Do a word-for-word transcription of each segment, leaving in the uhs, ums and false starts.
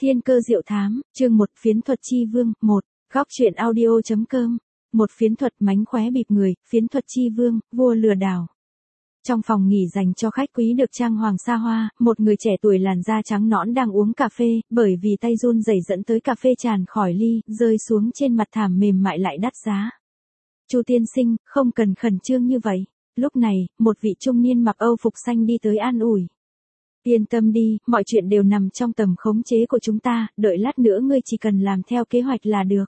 Thiên cơ diệu thám, chương một phiến thuật chi vương, một, góc truyện audio.com, một phiến thuật mánh khóe bịp người, phiến thuật chi vương, vua lừa đảo. Trong phòng nghỉ dành cho khách quý được trang hoàng xa hoa, một người trẻ tuổi làn da trắng nõn đang uống cà phê, bởi vì tay run rẩy dẫn tới cà phê tràn khỏi ly, rơi xuống trên mặt thảm mềm mại lại đắt giá. Chu tiên sinh, không cần khẩn trương như vậy. Lúc này, một vị trung niên mặc Âu phục xanh đi tới an ủi. Yên tâm đi, mọi chuyện đều nằm trong tầm khống chế của chúng ta, đợi lát nữa ngươi chỉ cần làm theo kế hoạch là được.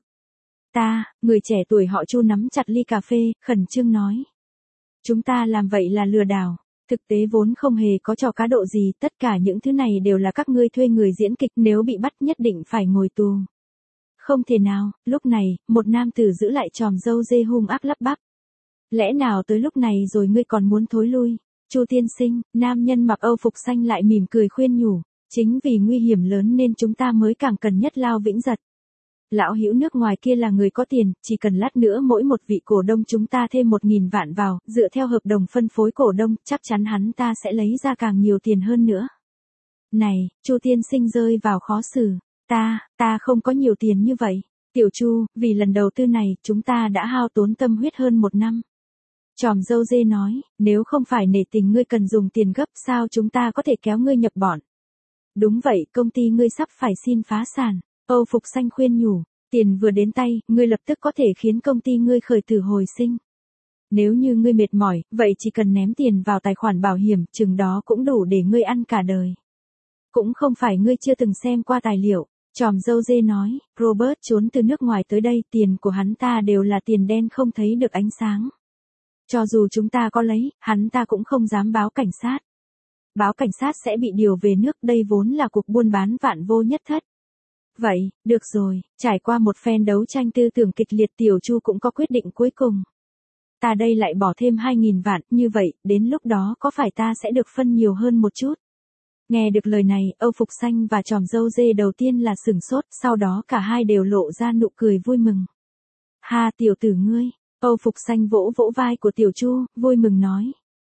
Ta, người trẻ tuổi họ Chu nắm chặt ly cà phê, khẩn trương nói. Chúng ta làm vậy là lừa đảo. Thực tế vốn không hề có trò cá độ gì, tất cả những thứ này đều là các ngươi thuê người diễn kịch, nếu bị bắt nhất định phải ngồi tù. Không thể nào, lúc này, một nam tử giữ lại chòm râu dê hung ác lắp bắp. Lẽ nào tới lúc này rồi ngươi còn muốn thối lui? Chu tiên sinh, nam nhân mặc Âu phục xanh lại mỉm cười khuyên nhủ, chính vì nguy hiểm lớn nên chúng ta mới càng cần nhất lao vĩnh giật. Lão hữu nước ngoài kia là người có tiền, chỉ cần lát nữa mỗi một vị cổ đông chúng ta thêm một nghìn vạn vào, dựa theo hợp đồng phân phối cổ đông, chắc chắn hắn ta sẽ lấy ra càng nhiều tiền hơn nữa. Này, Chu tiên sinh rơi vào khó xử, ta, ta không có nhiều tiền như vậy. Tiểu Chu, vì lần đầu tư này, chúng ta đã hao tốn tâm huyết hơn một năm. Chòm dâu dê nói, nếu không phải nể tình ngươi cần dùng tiền gấp sao chúng ta có thể kéo ngươi nhập bọn. Đúng vậy, công ty ngươi sắp phải xin phá sản. Âu phục xanh khuyên nhủ, tiền vừa đến tay, ngươi lập tức có thể khiến công ty ngươi khởi tử hồi sinh. Nếu như ngươi mệt mỏi, vậy chỉ cần ném tiền vào tài khoản bảo hiểm, chừng đó cũng đủ để ngươi ăn cả đời. Cũng không phải ngươi chưa từng xem qua tài liệu. Chòm dâu dê nói, Robert trốn từ nước ngoài tới đây, tiền của hắn ta đều là tiền đen không thấy được ánh sáng. Cho dù chúng ta có lấy, hắn ta cũng không dám báo cảnh sát. Báo cảnh sát sẽ bị điều về nước, đây vốn là cuộc buôn bán vạn vô nhất thất. Vậy, được rồi, trải qua một phen đấu tranh tư tưởng kịch liệt, Tiểu Chu cũng có quyết định cuối cùng. Ta đây lại bỏ thêm hai nghìn vạn, như vậy, đến lúc đó có phải ta sẽ được phân nhiều hơn một chút? Nghe được lời này, Âu phục xanh và chòm râu dê đầu tiên là sửng sốt, sau đó cả hai đều lộ ra nụ cười vui mừng. Ha, tiểu tử ngươi. Âu phục xanh vỗ vỗ vai của Tiểu Chu, vui mừng nói.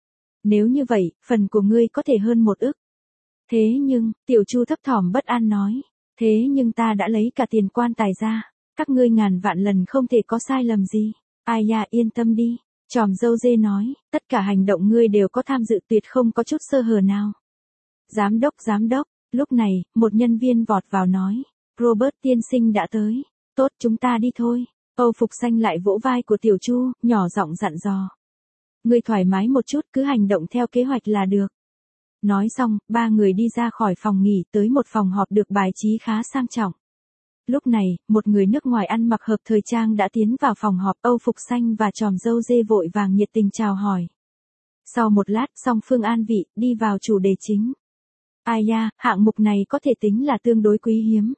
Nếu như vậy, phần của ngươi có thể hơn một ức. Thế nhưng, Tiểu Chu thấp thỏm bất an nói. Thế nhưng ta đã lấy cả tiền quan tài ra. Các ngươi ngàn vạn lần không thể có sai lầm gì. Ai da, yên tâm đi. Chòm dâu dê nói, tất cả hành động ngươi đều có tham dự, tuyệt không có chút sơ hở nào. Giám đốc, giám đốc. Lúc này, một nhân viên vọt vào nói. Robert tiên sinh đã tới. Tốt, chúng ta đi thôi. Âu phục xanh lại vỗ vai của Tiểu Chu, nhỏ giọng dặn dò. Ngươi thoải mái một chút, cứ hành động theo kế hoạch là được. Nói xong, ba người đi ra khỏi phòng nghỉ tới một phòng họp được bài trí khá sang trọng. Lúc này, một người nước ngoài ăn mặc hợp thời trang đã tiến vào phòng họp. Âu phục xanh và chòm râu dê vội vàng nhiệt tình chào hỏi. Sau một lát, song phương an vị, đi vào chủ đề chính. Ai da, hạng mục này có thể tính là tương đối quý hiếm.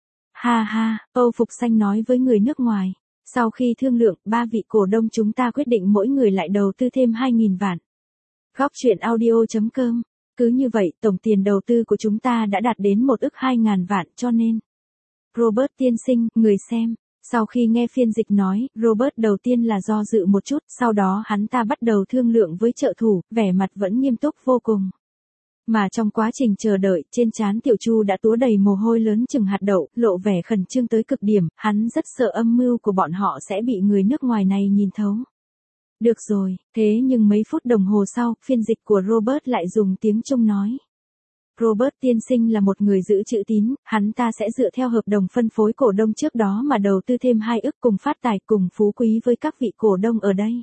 Ha ha, Âu phục xanh nói với người nước ngoài. Sau khi thương lượng, ba vị cổ đông chúng ta quyết định mỗi người lại đầu tư thêm hai nghìn vạn. Góc truyện audio.com. Cứ như vậy, tổng tiền đầu tư của chúng ta đã đạt đến một ức hai ngàn vạn, cho nên. Robert tiên sinh, người xem. Sau khi nghe phiên dịch nói, Robert đầu tiên là do dự một chút, sau đó hắn ta bắt đầu thương lượng với trợ thủ, vẻ mặt vẫn nghiêm túc vô cùng. Mà trong quá trình chờ đợi, trên trán Tiểu Chu đã túa đầy mồ hôi lớn chừng hạt đậu, lộ vẻ khẩn trương tới cực điểm, hắn rất sợ âm mưu của bọn họ sẽ bị người nước ngoài này nhìn thấu. Được rồi, thế nhưng mấy phút đồng hồ sau, phiên dịch của Robert lại dùng tiếng Trung nói. Robert tiên sinh là một người giữ chữ tín, hắn ta sẽ dựa theo hợp đồng phân phối cổ đông trước đó mà đầu tư thêm hai ức cùng phát tài cùng phú quý với các vị cổ đông ở đây.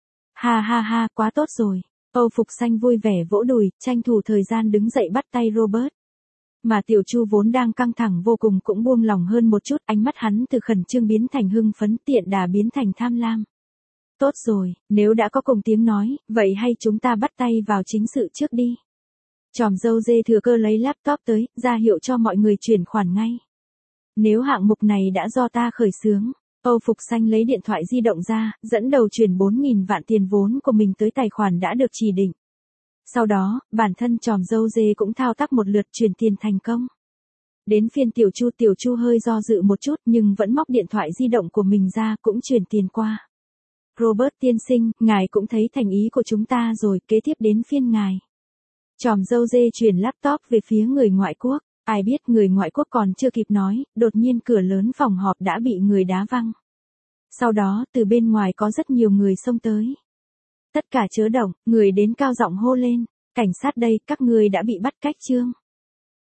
Ha ha ha, quá tốt rồi. Âu phục xanh vui vẻ vỗ đùi, tranh thủ thời gian đứng dậy bắt tay Robert. Mà Tiểu Chu vốn đang căng thẳng vô cùng cũng buông lòng hơn một chút, ánh mắt hắn từ khẩn trương biến thành hưng phấn, tiện đà biến thành tham lam. Tốt rồi, nếu đã có cùng tiếng nói, vậy hay chúng ta bắt tay vào chính sự trước đi. Chòm dâu dê thừa cơ lấy laptop tới, ra hiệu cho mọi người chuyển khoản ngay. Nếu hạng mục này đã do ta khởi xướng. Âu phục xanh lấy điện thoại di động ra, dẫn đầu chuyển bốn nghìn vạn tiền vốn của mình tới tài khoản đã được chỉ định. Sau đó, bản thân chòm dâu dê cũng thao tác một lượt chuyển tiền thành công. Đến phiên Tiểu Chu, Tiểu Chu hơi do dự một chút nhưng vẫn móc điện thoại di động của mình ra cũng chuyển tiền qua. Robert tiên sinh, ngài cũng thấy thành ý của chúng ta rồi, kế tiếp đến phiên ngài. Chòm râu dê chuyển laptop về phía người ngoại quốc. Ai biết người ngoại quốc còn chưa kịp nói, đột nhiên cửa lớn phòng họp đã bị người đá văng. Sau đó từ bên ngoài có rất nhiều người xông tới. Tất cả chớ động, người đến cao giọng hô lên, cảnh sát đây, các ngươi đã bị bắt cách chương.